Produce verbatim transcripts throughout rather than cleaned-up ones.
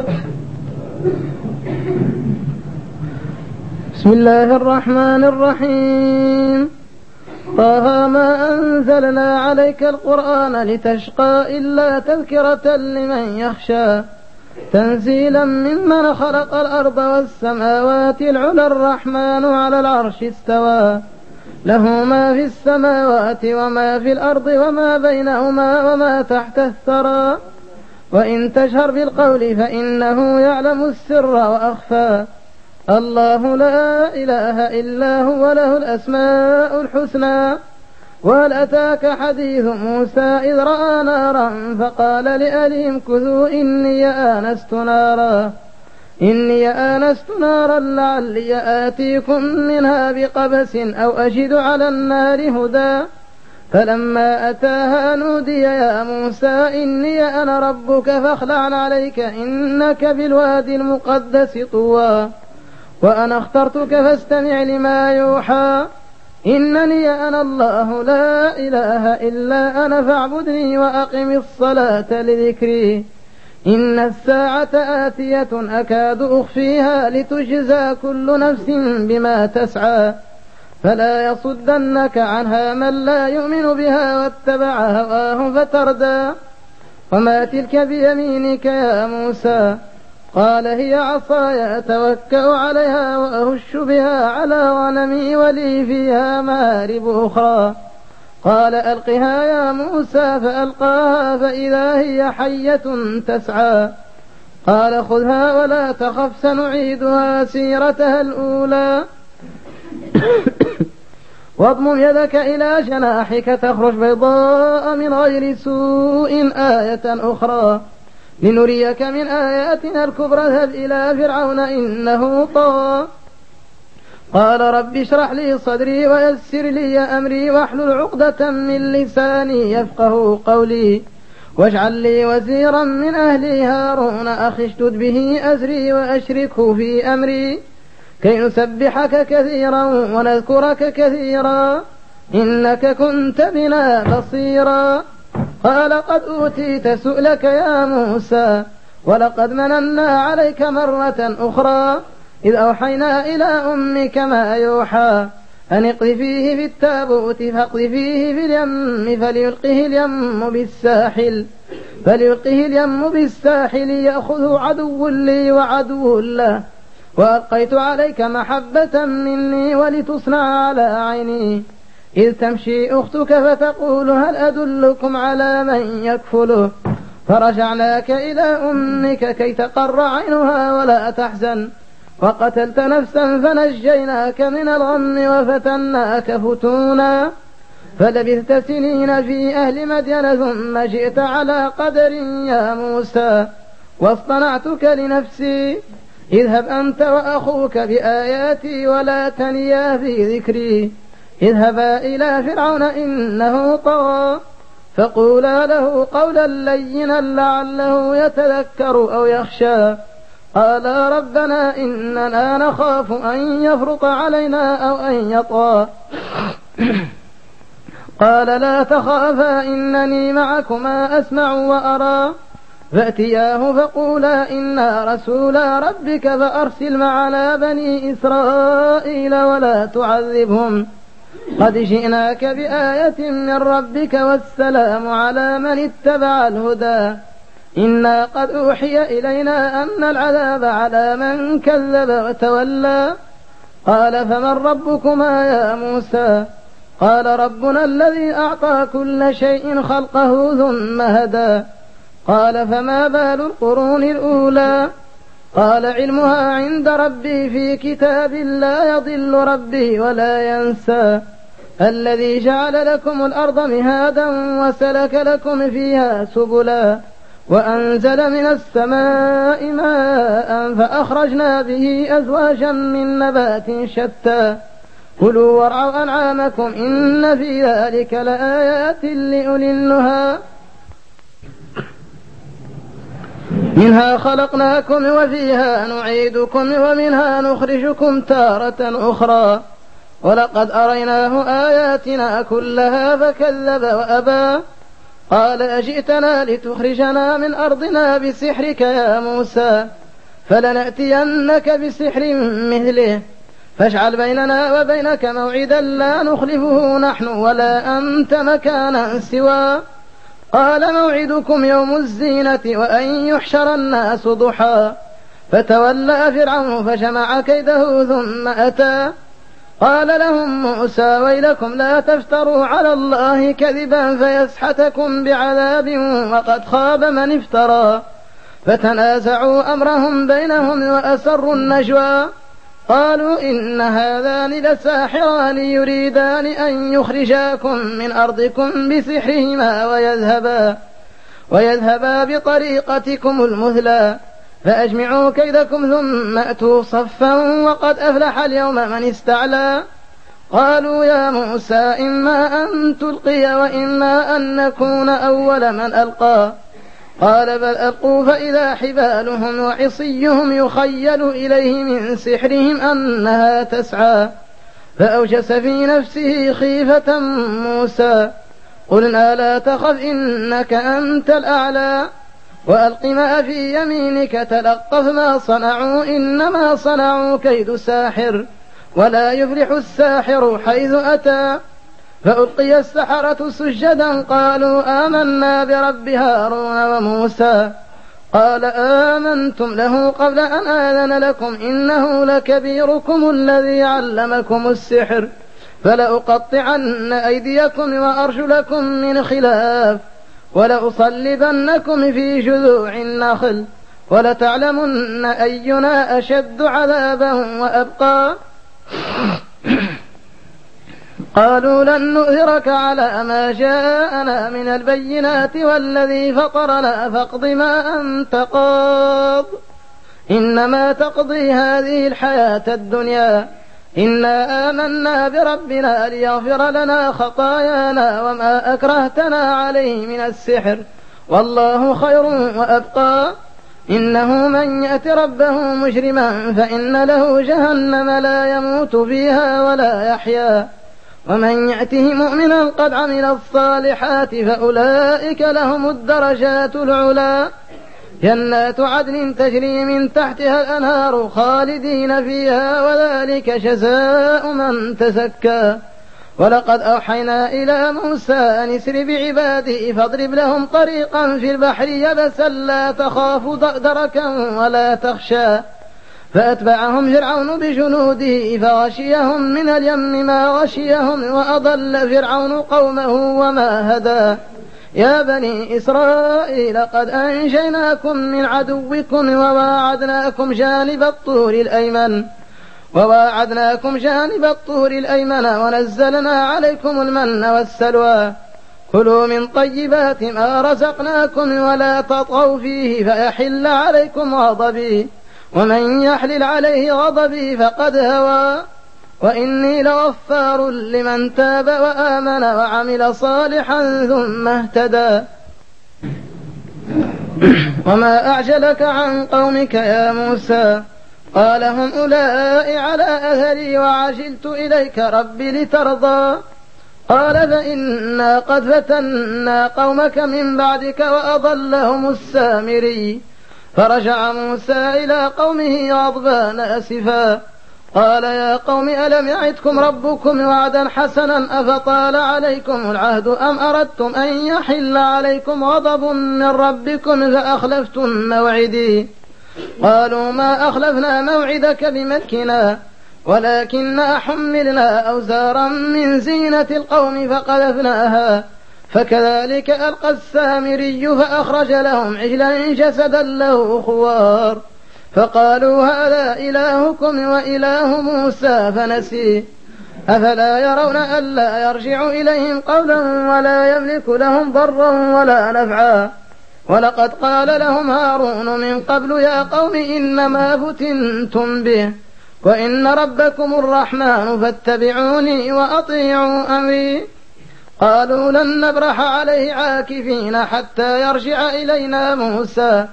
بسم الله الرحمن الرحيم. طه ما أنزلنا عليك القرآن لتشقى إلا تذكرة لمن يخشى تنزيلا ممن خلق الأرض والسماوات العلى الرحمن على العرش استوى له ما في السماوات وما في الأرض وما بينهما وما تحت الثرى وإن تجهر بالقول فإنه يعلم السر وأخفى الله لا إله إلا هو له الأسماء الحسنى. وهل أتاك حديث موسى إذ رأى نارا فقال لأهلهم كثوا إني آنست نارا إني آنست نارا لعلي آتيكم منها بقبس أو أجد على النار هدى فلما أتاها نودي يا موسى إني أنا ربك فاخلع عليك إنك بالوادي المقدس طوى وأنا اخترتك فاستمع لما يوحى إنني أنا الله لا إله إلا أنا فاعبدني وأقم الصلاة لذكري إن الساعة آتية أكاد أخفيها لتجزى كل نفس بما تسعى فلا يصدنك عنها من لا يؤمن بها واتبع هواه فتردى وما تلك بيمينك يا موسى قال هي عصاي أتوكأ عليها وأهش بها على غنمي ولي فيها مآرب أخرى قال ألقها يا موسى فألقاها فإذا هي حية تسعى قال خذها ولا تخف سنعيدها سيرتها الأولى واضمم يدك إلى جناحك تخرج بيضاء من غير سوء آية أخرى لنريك من آياتنا الكبرى اذهب إلى فرعون إنه طغى قال رب اشرح لي صدري ويسر لي أمري واحلل عقدة من لساني يفقه قولي واجعل لي وزيرا من أهلي هارون أخي اشدد به أزري وأشركه في أمري كي نسبحك كثيرا ونذكرك كثيرا إنك كنت بنا بصيرا قال قد أوتيت سؤلك يا موسى ولقد مننا عليك مرة أخرى إذ أوحينا إلى أمك ما يوحى أن اقذفيه في التابوت فاقذفيه في اليم فليلقه اليم بالساحل فليلقه اليم بالساحل يأخذه عدو لي وعدو له وألقيت عليك محبة مني ولتصنع على عيني إذ تمشي أختك فتقول هل أدلكم على من يكفله فرجعناك إلى أمك كي تقر عينها ولا تحزن وقتلت نفسا فنجيناك من الغم وفتناك فتونا فلبثت سنين في أهل مدين ثم جئت على قدر يا موسى واصطنعتك لنفسي اذهب أنت وأخوك بآياتي ولا تنيا في ذكري اذهبا إلى فرعون إنه طغى فقولا له قولا لينا لعله يتذكر أو يخشى قالا ربنا إننا نخاف أن يفرط علينا أو أن يطغى قال لا تخافا إنني معكما أسمع وأرى فأتياه فقولا إنا رسولا ربك فأرسل معنا بني إسرائيل ولا تعذبهم قد جئناك بآية من ربك والسلام على من اتبع الهدى إنا قد أوحي إلينا أن العذاب على من كذب وتولى قال فمن ربكما يا موسى قال ربنا الذي أعطى كل شيء خلقه ثم هدى قال فما بال القرون الأولى قال علمها عند ربي في كتاب لا يضل ربي ولا ينسى الذي جعل لكم الأرض مهادا وسلك لكم فيها سبلا وأنزل من السماء ماء فأخرجنا به أزواجا من نبات شتى كلوا وارعوا أنعامكم إن في ذلك لآيات لأولي النهى منها خلقناكم وفيها نعيدكم ومنها نخرجكم تارة أخرى ولقد أريناه آياتنا كلها فكذب وأبى قال أجئتنا لتخرجنا من أرضنا بسحرك يا موسى فلنأتينك بسحر مثله فاجعل بيننا وبينك موعدا لا نخلفه نحن ولا أنت مكانا سواه قال موعدكم يوم الزينة وأن يحشر الناس ضحى فتولى فرعون فجمع كيده ثم أتى قال لهم موسى ويلكم لا تفتروا على الله كذبا فيسحتكم بعذاب وقد خاب من افترى فتنازعوا أمرهم بينهم وأسروا النجوى قالوا إن هذان لساحران يريدان أن يخرجاكم من أرضكم بسحرهما ويذهبا ويذهبا بطريقتكم المثلى فأجمعوا كيدكم ثم أتوا صفا وقد أفلح اليوم من استعلى قالوا يا موسى إما أن تلقي وإما أن نكون أول من ألقى قال بل ألقوا فإذا حبالهم وعصيهم يخيل إليه من سحرهم أنها تسعى فأوجس في نفسه خيفة موسى قلنا لا تخف إنك أنت الأعلى وألق ما في يمينك تلقف ما صنعوا إنما صنعوا كيد ساحر ولا يفلح الساحر حيث أتى فألقي السحرة سجدا قالوا آمنا برب هارون وموسى قال آمنتم له قبل أن آذن لكم إنه لكبيركم الذي علمكم السحر فلأقطعن أيديكم وأرجلكم من خلاف ولأصلبنكم في جذوع النخل ولتعلمن أينا أشد عذابا وأبقى قالوا لن نؤثرك على ما جاءنا من البينات والذي فطرنا فاقض ما أنت قاض إنما تقضي هذه الحياة الدنيا إنا آمنا بربنا ليغفر لنا خطايانا وما أكرهتنا عليه من السحر والله خير وأبقى إنه من يأت ربه مجرما فإن له جهنم لا يموت فيها ولا يحيا ومن يأته مؤمنا قد عمل الصالحات فأولئك لهم الدرجات العلى جنات عدن تجري من تحتها الأنهار خالدين فيها وذلك جزاء من تزكى ولقد أوحينا إلى موسى أن اسر بعبادي فاضرب لهم طريقا في البحر يبسا لا تخاف دركا ولا تخشى فأتبعهم فرعون بجنوده فغشيهم من اليم ما غشيهم وأضل فرعون قومه وما هدى يا بني إسرائيل قد أنجيناكم من عدوكم وواعدناكم جانب الطور الأيمن وواعدناكم جانب الطور الأيمن ونزلنا عليكم المن والسلوى كلوا من طيبات ما رزقناكم ولا تطغوا فيه فيحل عليكم غضبي ومن يحلل عليه غضبي فقد هوى وإني لغفار لمن تاب وآمن وعمل صالحا ثم اهتدى وما أعجلك عن قومك يا موسى قال هم أولئك على أثري وعجلت إليك ربي لترضى قال فإنا قد فتنا قومك من بعدك وأضلهم السامري فرجع موسى إلى قومه غضبان أسفا قال يا قوم ألم يعدكم ربكم وعدا حسنا أفطال عليكم العهد أم أردتم أن يحل عليكم غضب من ربكم فأخلفتم موعدي قالوا ما أخلفنا موعدك بملكنا ولكننا حملنا أوزارا من زينة القوم فقذفناها فكذلك ألقى السامري فأخرج لهم عجلا جسدا له خوار فقالوا هذا إلهكم وإله موسى فنسي أفلا يرون ألا يرجع إليهم قولا ولا يملك لهم ضرا ولا نفعا ولقد قال لهم هارون من قبل يا قوم إنما فتنتم به وإن ربكم الرحمن فاتبعوني وأطيعوا أمري قالوا لن نبرح عليه عاكفين حتى يرجع إلينا موسى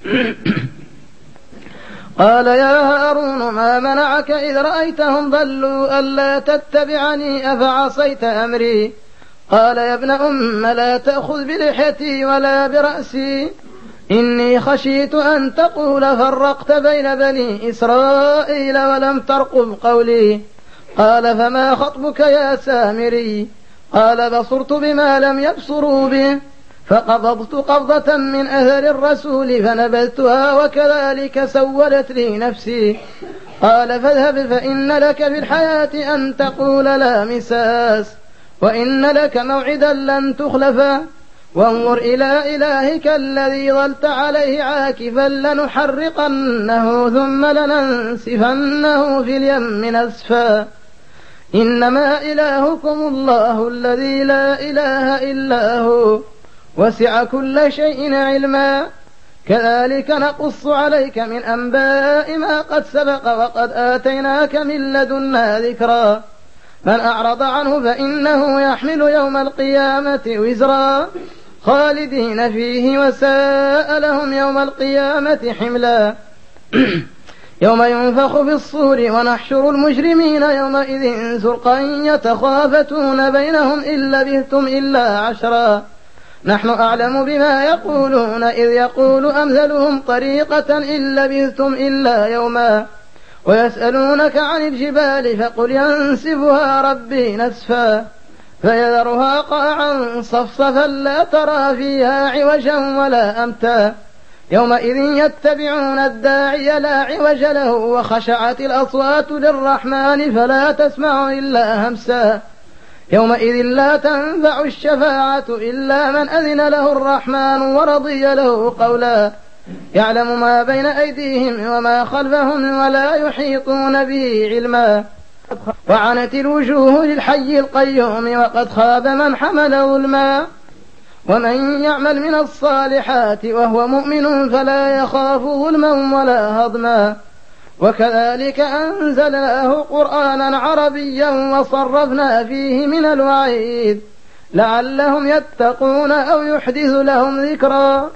قال يا هارون ما منعك إذ رأيتهم ضلوا ألا تتبعني أفعصيت أمري قال يا ابن أم لا تأخذ بلحيتي ولا برأسي، إني خشيت أن تقول فرقت بين بني إسرائيل ولم ترقب قولي. قال فما خطبك يا سامري؟ قال بصرت بما لم يبصروا به، فقبضت قبضة من أثر الرسول فنبذتها وكذلك سولت لي نفسي. قال فاذهب فإن لك في الحياة أن تقول لا مساس، وإن لك موعدا لن تخلفه، وانظر إلى إلهك الذي ظلت عليه عاكفا لنحرقنه ثم لننسفنه في اليم نسفا. إنما إلهكم الله الذي لا إله إلا هو وسع كل شيء علما. كذلك نقص عليك من أنباء ما قد سبق وقد آتيناك من لدنا ذكرا. من أعرض عنه فإنه يحمل يوم القيامة وزرا خالدين فيه وساء لهم يوم القيامة حملا. يوم ينفخ في الصور ونحشر المجرمين يومئذ زرقا يتخافتون بينهم إن لبثتم إلا عشرا نحن أعلم بما يقولون إذ يقول أمثلهم طريقة إن لبثتم إلا يوما ويسألونك عن الجبال فقل ينسفها ربي نسفا فيذرها قاعا صفصفا لا ترى فيها عوجا ولا أمتا يومئذ يتبعون الداعي لا عوج له وخشعت الأصوات للرحمن فلا تسمع إلا همسا يومئذ لا تنفع الشفاعة إلا من أذن له الرحمن ورضي له قولا يعلم ما بين أيديهم وما خلفهم ولا يحيطون به علما وعنت الوجوه للحي القيوم وقد خاب من حمل ظلما ومن يعمل من الصالحات وهو مؤمن فلا يخاف ظلما ولا هضما وكذلك أنزلناه قرآنا عربيا وصرفنا فيه من الوعيد لعلهم يتقون أو يحدث لهم ذكرا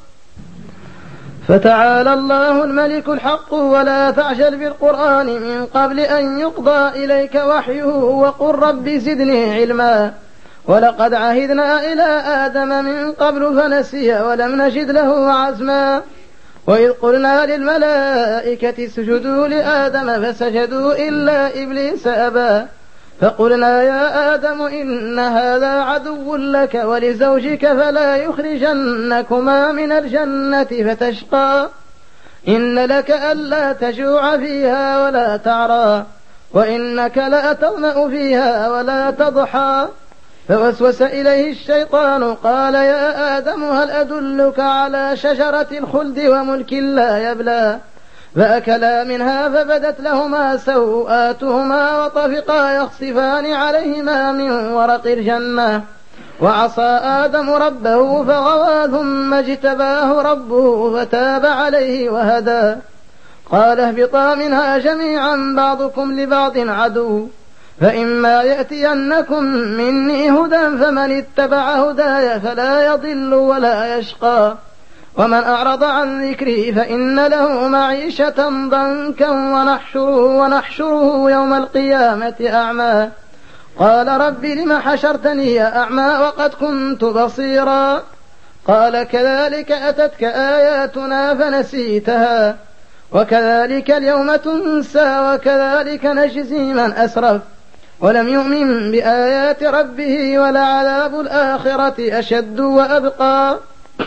فتعالى الله الملك الحق ولا تعجل بالقرآن من قبل أن يقضى إليك وحيه وقل رب زدني علما ولقد عهدنا إلى آدم من قبل فنسي ولم نجد له عزما وإذ قلنا للملائكة اسجدوا لآدم فسجدوا إلا إبليس أبى فقلنا يا آدم إن هذا عدو لك ولزوجك فلا يخرجنكما من الجنة فتشقى إن لك ألا تجوع فيها ولا تعرى وإنك لا تظمأ فيها ولا تضحى فوسوس إليه الشيطان قال يا آدم هل أدلك على شجرة الخلد وملك لا يبلى فأكلا منها فبدت لهما سوآتهما وطفقا يخصفان عليهما من ورق الجنة وعصى آدم ربه فغوى ثم اجتباه ربه فتاب عليه وهدى قال اهبطا منها جميعا بعضكم لبعض عدو فإما يأتينكم مني هدى فمن اتبع هداي فلا يضل ولا يشقى ومن أعرض عن ذكري فإن له معيشة ضنكا ونحشره, ونحشره يوم القيامة أعمى قال رب لم حشرتني أعمى وقد كنت بصيرا قال كذلك أتتك آياتنا فنسيتها وكذلك اليوم تنسى وكذلك نجزي من أسرف ولم يؤمن بآيات ربه ولعذاب الآخرة أشد وأبقى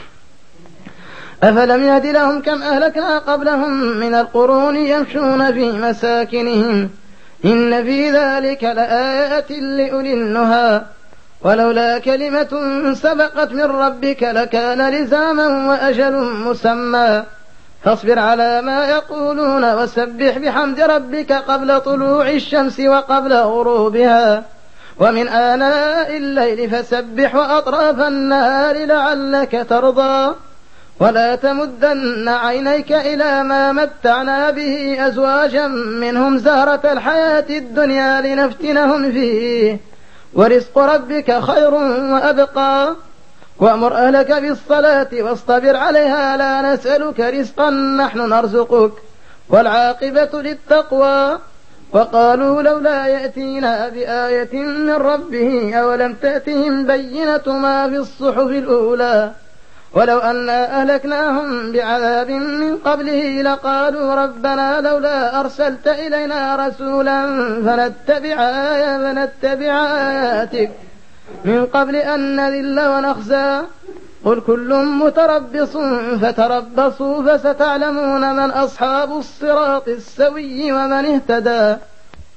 أفلم يهد لهم كم أهلكنا قبلهم من القرون يمشون في مساكنهم إن في ذلك لآيات لأولي النهى ولولا كلمة سبقت من ربك لكان لزاما وأجل مسمى فاصبر على ما يقولون وسبح بحمد ربك قبل طلوع الشمس وقبل غروبها ومن آناء الليل فسبح وأطراف النهار لعلك ترضى ولا تمدن عينيك إلى ما متعنا به أزواجا منهم زهرة الحياة الدنيا لنفتنهم فيه ورزق ربك خير وأبقى وأمر أهلك بالصلاة واصطبر عليها لا نسألك رزقا نحن نرزقك والعاقبة للتقوى وقالوا لولا يأتينا بآية من ربه أولم تأتهم بينة ما في الصحف الأولى ولو أنا أهلكناهم بعذاب من قبله لقالوا ربنا لولا أرسلت إلينا رسولا فنتبع آية فنتبع آياتك من قبل أن نذل ونخزى قل كل متربص فتربصوا فستعلمون من أصحاب الصراط السوي ومن اهتدى.